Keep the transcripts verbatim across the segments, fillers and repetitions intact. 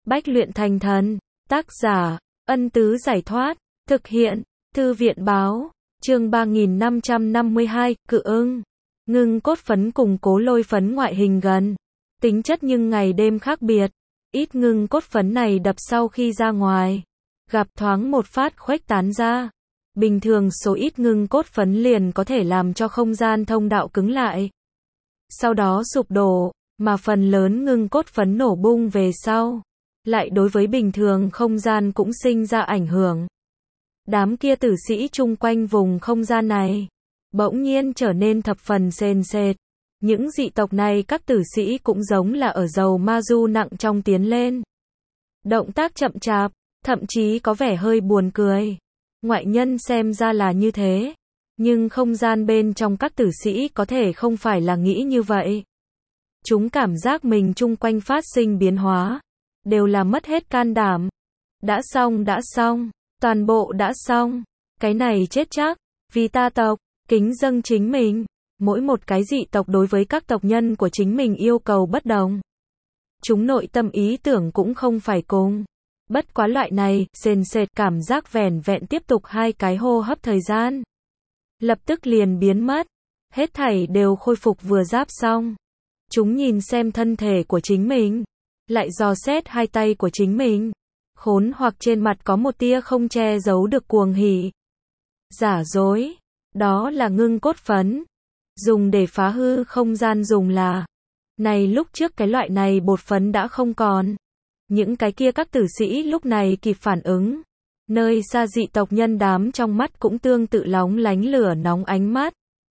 Bách luyện thành thần. Tác giả, Ân Tứ Giải Thoát. Thực hiện, Thư viện Báo. Chương ba nghìn năm trăm năm mươi hai, Cự ưng. Ngưng cốt phấn cùng cố lôi phấn ngoại hình gần. Tính chất nhưng ngày đêm khác biệt. Ít ngưng cốt phấn này đập sau khi ra ngoài. Gặp thoáng một phát khuếch tán ra. Bình thường số ít ngưng cốt phấn liền có thể làm cho không gian thông đạo cứng lại. Sau đó sụp đổ, mà phần lớn ngưng cốt phấn nổ bung về sau. Lại đối với bình thường không gian cũng sinh ra ảnh hưởng. Đám kia tử sĩ chung quanh vùng không gian này, bỗng nhiên trở nên thập phần sền sệt. Những dị tộc này các tử sĩ cũng giống là ở dầu ma du nặng trong tiến lên. Động tác chậm chạp, thậm chí có vẻ hơi buồn cười. Ngoại nhân xem ra là như thế, nhưng không gian bên trong các tử sĩ có thể không phải là nghĩ như vậy. Chúng cảm giác mình chung quanh phát sinh biến hóa, đều là mất hết can đảm. Đã xong đã xong, toàn bộ đã xong, cái này chết chắc, vì ta tộc, kính dâng chính mình. Mỗi một cái dị tộc đối với các tộc nhân của chính mình yêu cầu bất đồng. Chúng nội tâm ý tưởng cũng không phải cùng. Bất quá loại này, sền sệt cảm giác vẻn vẹn tiếp tục hai cái hô hấp thời gian. Lập tức liền biến mất. Hết thảy đều khôi phục vừa giáp xong. Chúng nhìn xem thân thể của chính mình. Lại dò xét hai tay của chính mình. Khốn hoặc trên mặt có một tia không che giấu được cuồng hỉ. Giả dối. Đó là ngưng cốt phấn. Dùng để phá hư không gian dùng là. Này lúc trước cái loại này bột phấn đã không còn. Những cái kia các tử sĩ lúc này kịp phản ứng. Nơi xa dị tộc nhân đám trong mắt cũng tương tự lóng lánh lửa nóng ánh mắt.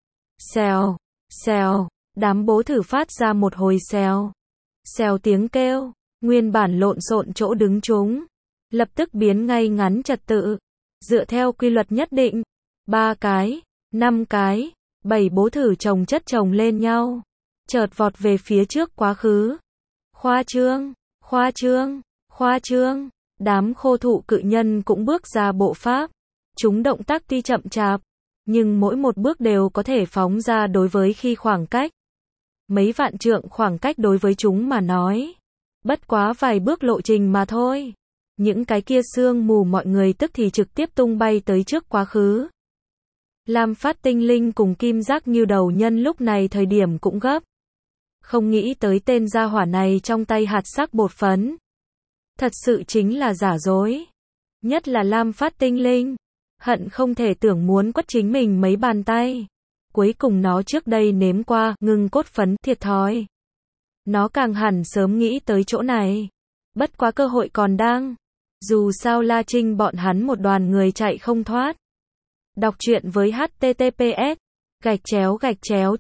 Xèo, xèo, đám bố thử phát ra một hồi xèo. Xèo tiếng kêu, nguyên bản lộn xộn chỗ đứng chúng. Lập tức biến ngay ngắn trật tự. Dựa theo quy luật nhất định. Ba cái, năm cái, bảy bố thử chồng chất chồng lên nhau. Chợt vọt về phía trước quá khứ. Khoa trương. Khoa trương, khoa trương, đám khô thụ cự nhân cũng bước ra bộ pháp. Chúng động tác tuy chậm chạp, nhưng mỗi một bước đều có thể phóng ra đối với khi khoảng cách. Mấy vạn trượng khoảng cách đối với chúng mà nói. Bất quá vài bước lộ trình mà thôi. Những cái kia sương mù mọi người tức thì trực tiếp tung bay tới trước quá khứ. Lam Phát tinh linh cùng kim giác như đầu nhân lúc này thời điểm cũng gấp. Không nghĩ tới tên gia hỏa này trong tay hạt sắc bột phấn. Thật sự chính là giả dối. Nhất là Lam Phát tinh linh. Hận không thể tưởng muốn quất chính mình mấy bàn tay. Cuối cùng nó trước đây nếm qua ngưng cốt phấn thiệt thòi. Nó càng hẳn sớm nghĩ tới chỗ này. Bất quá cơ hội còn đang. Dù sao La Trinh bọn hắn một đoàn người chạy không thoát. Đọc truyện với H T T P S gạch chéo gạch chéo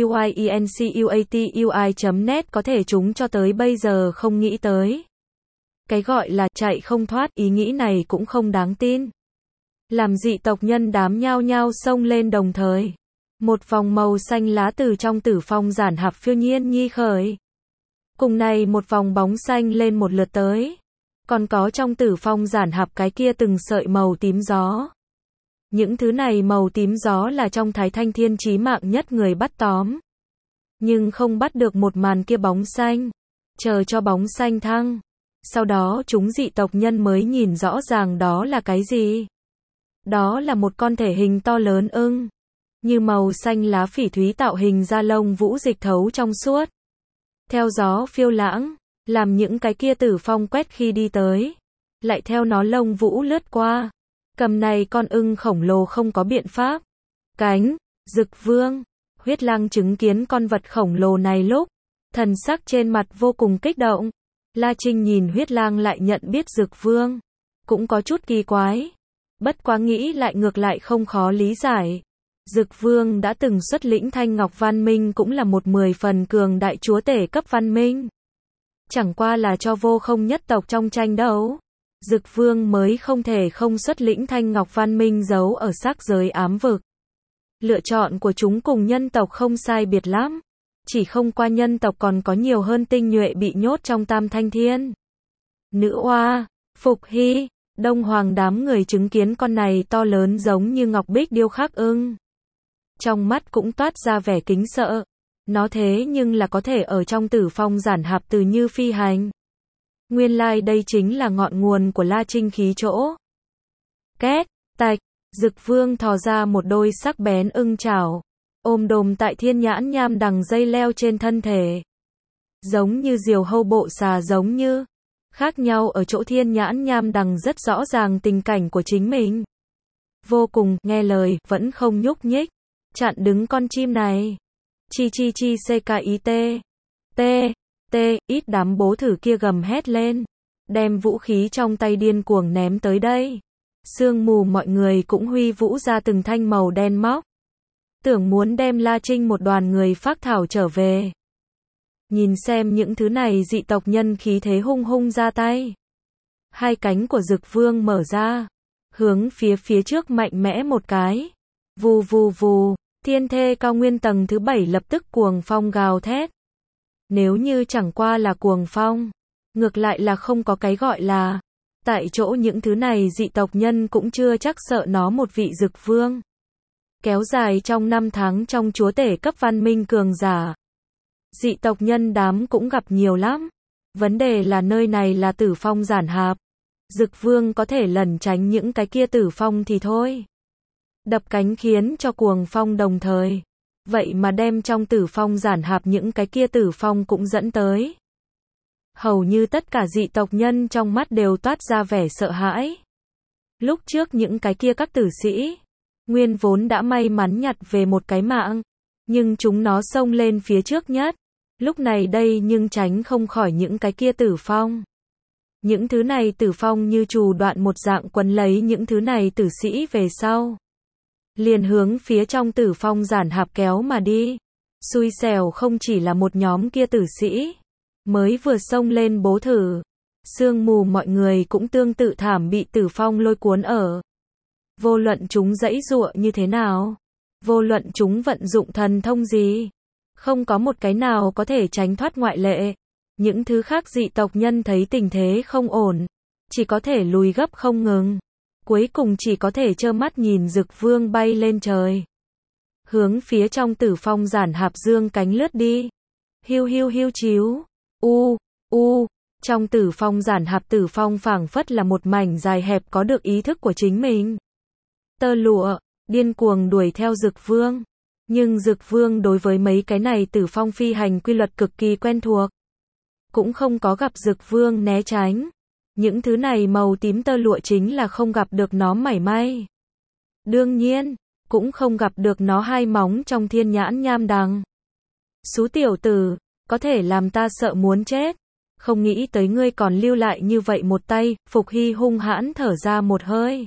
taiyencuatui chấm net có thể chúng cho tới bây giờ không nghĩ tới. Cái gọi là chạy không thoát ý nghĩ này cũng không đáng tin. Làm dị tộc nhân đám nhao nhao xông lên đồng thời. Một vòng màu xanh lá từ trong tử phong giản hạp phiêu nhiên nhi khởi. Cùng này một vòng bóng xanh lên một lượt tới. Còn có trong tử phong giản hạp cái kia từng sợi màu tím gió. Những thứ này màu tím gió là trong Thái Thanh Thiên chí mạng nhất người bắt tóm. Nhưng không bắt được một màn kia bóng xanh. Chờ cho bóng xanh thăng. Sau đó chúng dị tộc nhân mới nhìn rõ ràng đó là cái gì. Đó là một con thể hình to lớn ưng. Như màu xanh lá phỉ thúy tạo hình da lông vũ dịch thấu trong suốt. Theo gió phiêu lãng. Làm những cái kia tử phong quét khi đi tới. Lại theo nó lông vũ lướt qua. Cầm này con ưng khổng lồ không có biện pháp. Cánh, Dực Vương, Huyết Lang chứng kiến con vật khổng lồ này lúc, thần sắc trên mặt vô cùng kích động. La Trinh nhìn Huyết Lang lại nhận biết Dực Vương, cũng có chút kỳ quái. Bất quá nghĩ lại ngược lại không khó lý giải. Dực Vương đã từng xuất lĩnh Thanh Ngọc Văn Minh cũng là một mười phần cường đại chúa tể cấp văn minh. Chẳng qua là cho vô không nhất tộc trong tranh đấu. Dực Vương mới không thể không xuất lĩnh Thanh Ngọc Văn Minh giấu ở sắc giới ám vực. Lựa chọn của chúng cùng nhân tộc không sai biệt lắm. Chỉ không qua nhân tộc còn có nhiều hơn tinh nhuệ bị nhốt trong Tam Thanh Thiên. Nữ oa, Phục Hy, Đông Hoàng đám người chứng kiến con này to lớn giống như ngọc bích điêu khắc ưng. Trong mắt cũng toát ra vẻ kính sợ. Nó thế nhưng là có thể ở trong tử phong giản hạp từ như phi hành. Nguyên lai like đây chính là ngọn nguồn của La Trinh khí chỗ. Két, tạch, Dực Vương thò ra một đôi sắc bén ưng chảo, ôm đồm tại thiên nhãn nham đằng dây leo trên thân thể. Giống như diều hâu bộ xà giống như. Khác nhau ở chỗ thiên nhãn nham đằng rất rõ ràng tình cảnh của chính mình. Vô cùng, nghe lời, vẫn không nhúc nhích. Chặn đứng con chim này. Chi chi chi ckit. T. T. Ít đám bố thử kia gầm hét lên. Đem vũ khí trong tay điên cuồng ném tới đây. Sương mù mọi người cũng huy vũ ra từng thanh màu đen móc. Tưởng muốn đem La Trinh một đoàn người phác thảo trở về. Nhìn xem những thứ này dị tộc nhân khí thế hung hung ra tay. Hai cánh của Dực Vương mở ra. Hướng phía phía trước mạnh mẽ một cái. Vù vù vù. Thiên thê cao nguyên tầng thứ bảy lập tức cuồng phong gào thét. Nếu như chẳng qua là cuồng phong. Ngược lại là không có cái gọi là. Tại chỗ những thứ này dị tộc nhân cũng chưa chắc sợ nó một vị Dực Vương. Kéo dài trong năm tháng trong chúa tể cấp văn minh cường giả. Dị tộc nhân đám cũng gặp nhiều lắm. Vấn đề là nơi này là tử phong giản hạp. Dực Vương có thể lẩn tránh những cái kia tử phong thì thôi. Đập cánh khiến cho cuồng phong đồng thời. Vậy mà đem trong tử phong giản hạp những cái kia tử phong cũng dẫn tới. Hầu như tất cả dị tộc nhân trong mắt đều toát ra vẻ sợ hãi. Lúc trước những cái kia các tử sĩ, nguyên vốn đã may mắn nhặt về một cái mạng. Nhưng chúng nó xông lên phía trước nhất. Lúc này đây nhưng tránh không khỏi những cái kia tử phong. Những thứ này tử phong như trù đoạn một dạng quấn lấy những thứ này tử sĩ về sau. Liền hướng phía trong tử phong giản hạp kéo mà đi. Xui xẻo không chỉ là một nhóm kia tử sĩ. Mới vừa xông lên bố thử. Sương mù mọi người cũng tương tự thảm bị tử phong lôi cuốn ở. Vô luận chúng giãy giụa như thế nào. Vô luận chúng vận dụng thần thông gì. Không có một cái nào có thể tránh thoát ngoại lệ. Những thứ khác dị tộc nhân thấy tình thế không ổn. Chỉ có thể lùi gấp không ngừng. Cuối cùng chỉ có thể trơ mắt nhìn Dực Vương bay lên trời. Hướng phía trong tử phong giản hạp dương cánh lướt đi. Hiu hiu hiu chíu. U, u. Trong tử phong giản hạp tử phong phảng phất là một mảnh dài hẹp có được ý thức của chính mình. Tơ lụa, điên cuồng đuổi theo Dực Vương. Nhưng Dực Vương đối với mấy cái này tử phong phi hành quy luật cực kỳ quen thuộc. Cũng không có gặp Dực Vương né tránh. Những thứ này màu tím tơ lụa chính là không gặp được nó mảy may. Đương nhiên, cũng không gặp được nó hai móng trong thiên nhãn nham đằng. Xú tiểu tử, có thể làm ta sợ muốn chết. Không nghĩ tới ngươi còn lưu lại như vậy một tay. Phục Hy hung hãn thở ra một hơi.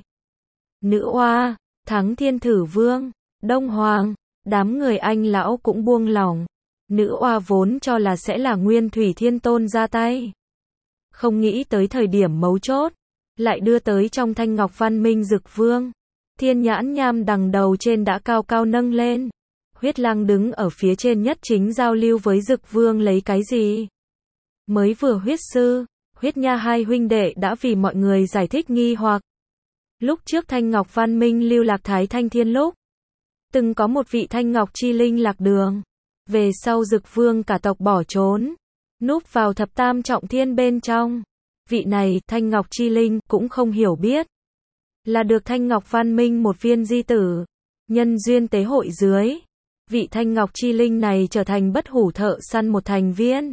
Nữ oa, thắng thiên thử vương, Đông Hoàng, đám người anh lão cũng buông lỏng. Nữ oa vốn cho là sẽ là Nguyên Thủy Thiên Tôn ra tay. Không nghĩ tới thời điểm mấu chốt, lại đưa tới trong Thanh Ngọc Văn Minh Dực Vương. Thiên nhãn nham đằng đầu trên đã cao cao nâng lên. Huyết Lang đứng ở phía trên nhất chính giao lưu với Dực Vương lấy cái gì. Mới vừa huyết sư, huyết nha hai huynh đệ đã vì mọi người giải thích nghi hoặc. Lúc trước Thanh Ngọc Văn Minh lưu lạc Thái Thanh Thiên lúc. Từng có một vị Thanh Ngọc Chi Linh lạc đường. Về sau Dực Vương cả tộc bỏ trốn. Núp vào thập tam trọng thiên bên trong. Vị này, Thanh Ngọc Chi Linh, cũng không hiểu biết. Là được Thanh Ngọc Văn Minh một viên di tử. Nhân duyên tế hội dưới. Vị Thanh Ngọc Chi Linh này trở thành bất hủ thợ săn một thành viên.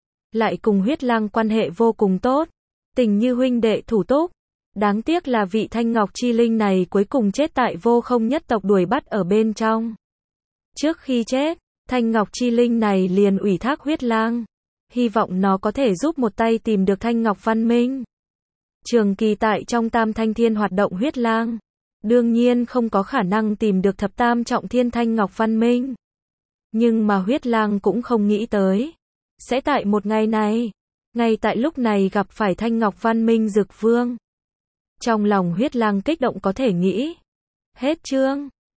Lại cùng Huyết Lang quan hệ vô cùng tốt. Tình như huynh đệ thủ túc. Đáng tiếc là vị Thanh Ngọc Chi Linh này cuối cùng chết tại Vô Không nhất tộc đuổi bắt ở bên trong. Trước khi chết, Thanh Ngọc Chi Linh này liền ủy thác Huyết Lang. Hy vọng nó có thể giúp một tay tìm được Thanh Ngọc Văn Minh. Trường kỳ tại trong Tam Thanh Thiên hoạt động Huyết Lang. Đương nhiên không có khả năng tìm được thập tam trọng thiên Thanh Ngọc Văn Minh. Nhưng mà Huyết Lang cũng không nghĩ tới. Sẽ tại một ngày này. Ngay tại lúc này gặp phải Thanh Ngọc Văn Minh Dực Vương. Trong lòng Huyết Lang kích động có thể nghĩ. Hết chương.